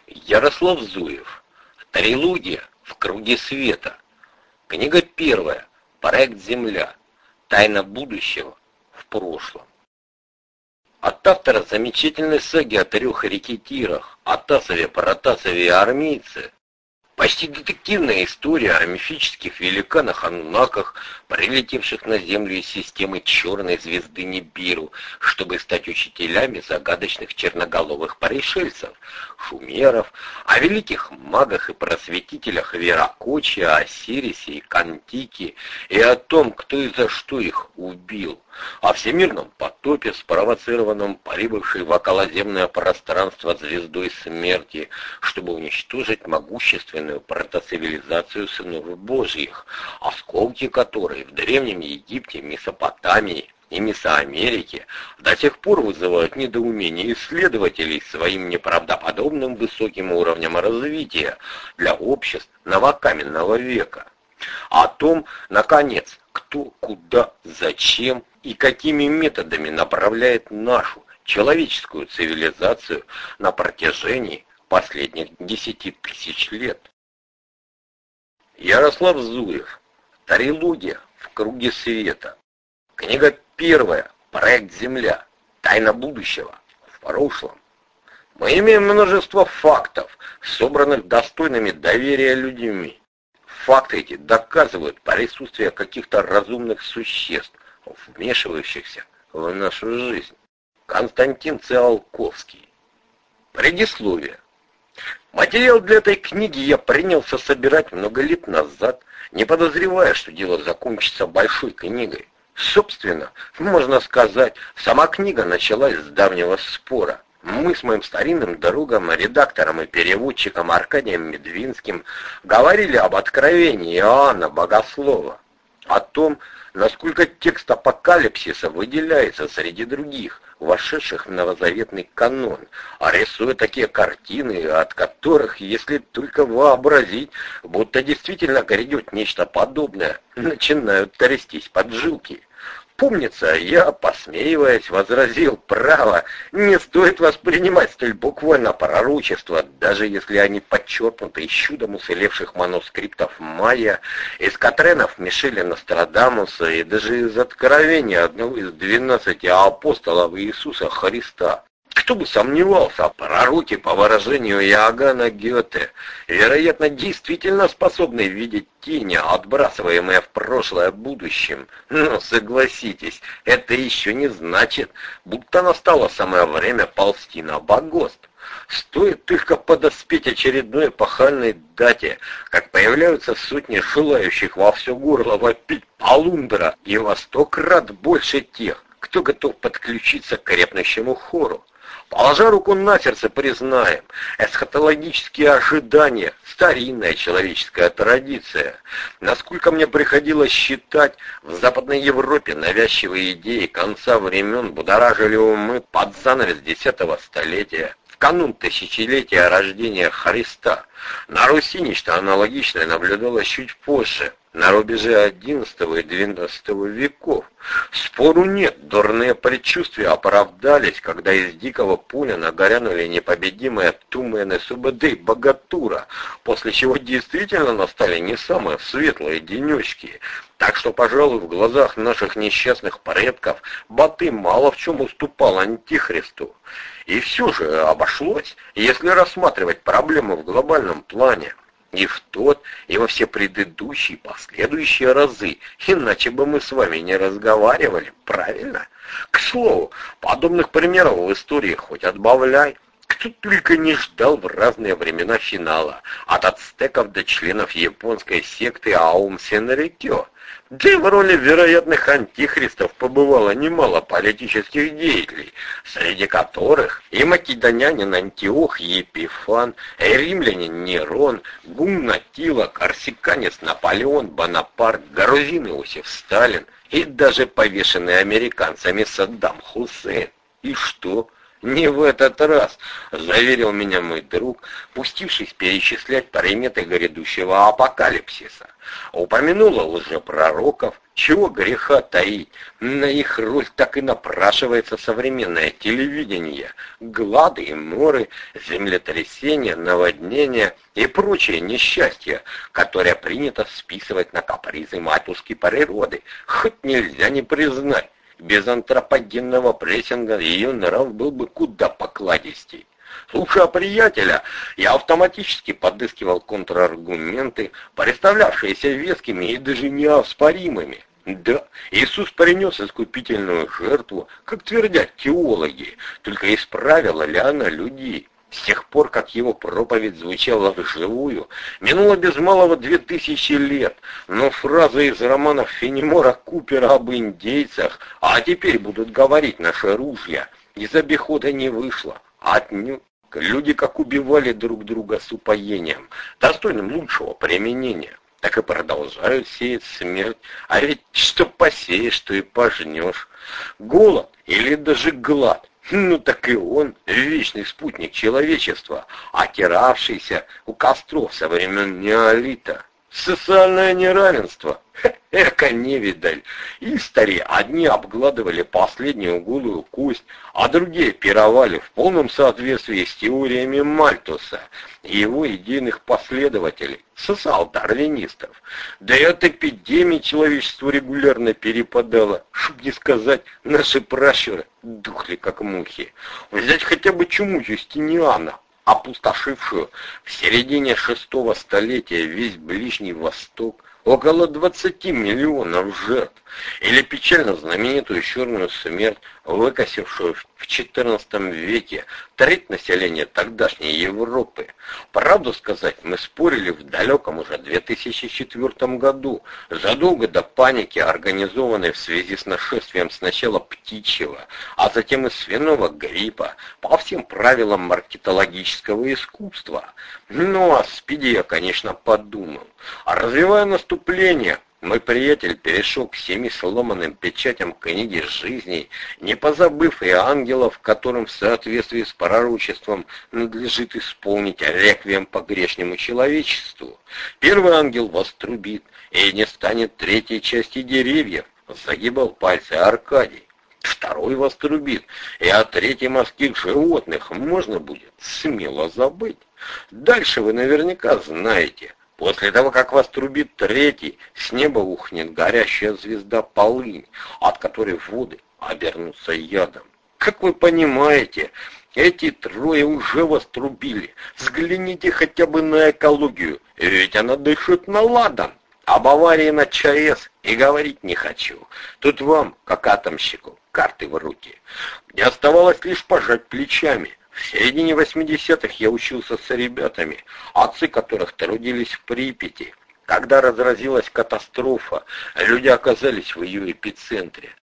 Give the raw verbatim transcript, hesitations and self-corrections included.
Ярослав Зуев. Трилогия «В круге света». Книга первая. Проект «Земля. Тайна будущего в прошлом». От автора замечательной саги о трех рекетирах, о Тасове, Протасове и армейце, почти детективная история о мифических великанах-ануннаках, прилетевших на Землю из системы черной звезды Нибиру, чтобы стать учителями загадочных черноголовых пришельцев, шумеров, о великих магах и просветителях Веракочи, о Осирисе и Кантике, и о том, кто и за что их убил, о всемирном потопе, спровоцированном прибывшей в околоземное пространство звездой смерти, чтобы уничтожить могущественную протоцивилизацию сынов Божьих, осколки которой в Древнем Египте, Месопотамии и Месоамерике до сих пор вызывают недоумение исследователей своим неправдоподобным высоким уровнем развития для обществ новокаменного века. О том, наконец, кто, куда, зачем и какими методами направляет нашу человеческую цивилизацию на протяжении последних десяти тысяч лет. Ярослав Зуев. Трилогия «В круге света». Книга первая. Проект «Земля. Тайна будущего в прошлом». Мы имеем множество фактов, собранных достойными доверия людьми. Факты эти доказывают присутствие каких-то разумных существ, вмешивающихся в нашу жизнь. Константин Циолковский. Предисловие. Материал для этой книги я принялся собирать много лет назад, не подозревая, что дело закончится большой книгой. Собственно, можно сказать, сама книга началась с давнего спора. Мы с моим старинным другом, редактором и переводчиком Аркадием Медвинским говорили об откровении Иоанна Богослова, о том, насколько текст апокалипсиса выделяется среди других, вошедших в новозаветный канон, а рисуя такие картины, от которых, если только вообразить, будто действительно грядет нечто подобное, начинают трястись поджилки. Помнится, я, посмеиваясь, возразил: право, не стоит воспринимать столь буквально пророчества, даже если они подчеркнуты из чудом уцелевших манускриптов Майя, из Катренов Мишеля Нострадамуса и даже из откровения одного из двенадцати апостолов Иисуса Христа. Кто бы сомневался, о пророке, по выражению Иоганна Гёте, вероятно, действительно способный видеть тени, отбрасываемые в прошлое будущим. Но согласитесь, это еще не значит, будто настало самое время ползти на погост. Стоит только подоспеть очередной эпохальной дате, как появляются сотни желающих во все горло вопить полундра, и во сто крат больше тех, кто готов подключиться к крепнущему хору. Положа руку на сердце, признаем, эсхатологические ожидания – старинная человеческая традиция. Насколько мне приходилось считать, в Западной Европе навязчивые идеи конца времен будоражили умы под занавес десятого столетия, в канун тысячелетия рождения Христа. На Руси нечто аналогичное наблюдалось чуть позже, на рубеже одиннадцатого и двенадцатого веков. Спору нет, дурные предчувствия оправдались, когда из дикого поля нагрянули непобедимые Тумены, Субэды и Богатура, после чего действительно настали не самые светлые денечки. Так что, пожалуй, в глазах наших несчастных предков Баты мало в чем уступал Антихристу. И все же обошлось, если рассматривать проблему в глобальном плане. И в тот, и во все предыдущие последующие разы, иначе бы мы с вами не разговаривали, правильно? К слову, подобных примеров в истории хоть отбавляй. Кто только не ждал в разные времена финала, от ацтеков до членов японской секты Аум Синрикё. Да и в роли вероятных антихристов побывало немало политических деятелей, среди которых и македонянин Антиох Епифан, и римлянин Нерон, гунн Аттила, корсиканец Наполеон Бонапарт, грузин Иосиф Сталин и даже повешенный американцами Саддам Хусейн. И что? «Не в этот раз», — заверил меня мой друг, пустившись перечислять приметы грядущего апокалипсиса. Упомянула лжепророков Чего греха таить, на их роль так и напрашивается современное телевидение. Глады и моры, землетрясения, наводнения и прочие несчастья, которые принято списывать на капризы матушки природы, хоть нельзя не признать. Без антропогенного прессинга ее нрав был бы куда покладистей. Слушая приятеля, я автоматически подыскивал контраргументы, представлявшиеся вескими и даже неоспоримыми. Да, Иисус принес искупительную жертву, как твердят теологи, только исправила ли она людей? С тех пор, как его проповедь звучала вживую, минуло без малого две тысячи лет, но фразы из романов Фенемора Купера об индейцах, а теперь будут говорить наши ружья, из обихода не вышло, отнюдь. Люди как убивали друг друга с упоением, достойным лучшего применения, так и продолжают сеять смерть, а ведь что посеешь, то и пожнешь. Голод или даже глад, ну так и он, вечный спутник человечества, отиравшийся у костров со времен неолита. Социальное неравенство, эко невидаль. Истори одни обгладывали последнюю голую кость, а другие пировали в полном соответствии с теориями Мальтуса и его идейных последователей, социал-дарвинистов. Да и от эпидемии человечеству регулярно перепадало, чтоб не сказать, наши пращуры духли как мухи. Взять хотя бы чуму Юстиниана, опустошившую в середине шестого столетия весь Ближний Восток, около двадцати миллионов жертв, или печально знаменитую черную смерть, выкосившую в четырнадцатом веке треть населения тогдашней Европы. Правду сказать, мы спорили в далеком уже две тысячи четвёртом году, задолго до паники, организованной в связи с нашествием сначала птичьего, а затем и свиного гриппа, по всем правилам маркетологического искусства. Ну, о СПИДе я, конечно, подумал. А развивая наступление, мой приятель перешел к семи сломанным печатям книги жизней, не позабыв и ангелов, которым в соответствии с пророчеством надлежит исполнить реквием по грешнему человечеству. Первый ангел вострубит, и не станет третьей части деревьев, загибал пальцы Аркадий. Второй вострубит, и о третьей морских животных можно будет смело забыть. Дальше вы наверняка знаете. После того, как вострубит третий, с неба ухнет горящая звезда Полынь, от которой воды обернутся ядом. Как вы понимаете, эти трое уже вострубили. Взгляните хотя бы на экологию, ведь она дышит на ладан. Об аварии на ЧАЭС и говорить не хочу. Тут вам, как атомщику, карты в руки. Мне оставалось лишь пожать плечами. В середине восьмидесятых я учился с ребятами, отцы которых трудились в Припяти. Когда разразилась катастрофа, люди оказались в ее эпицентре.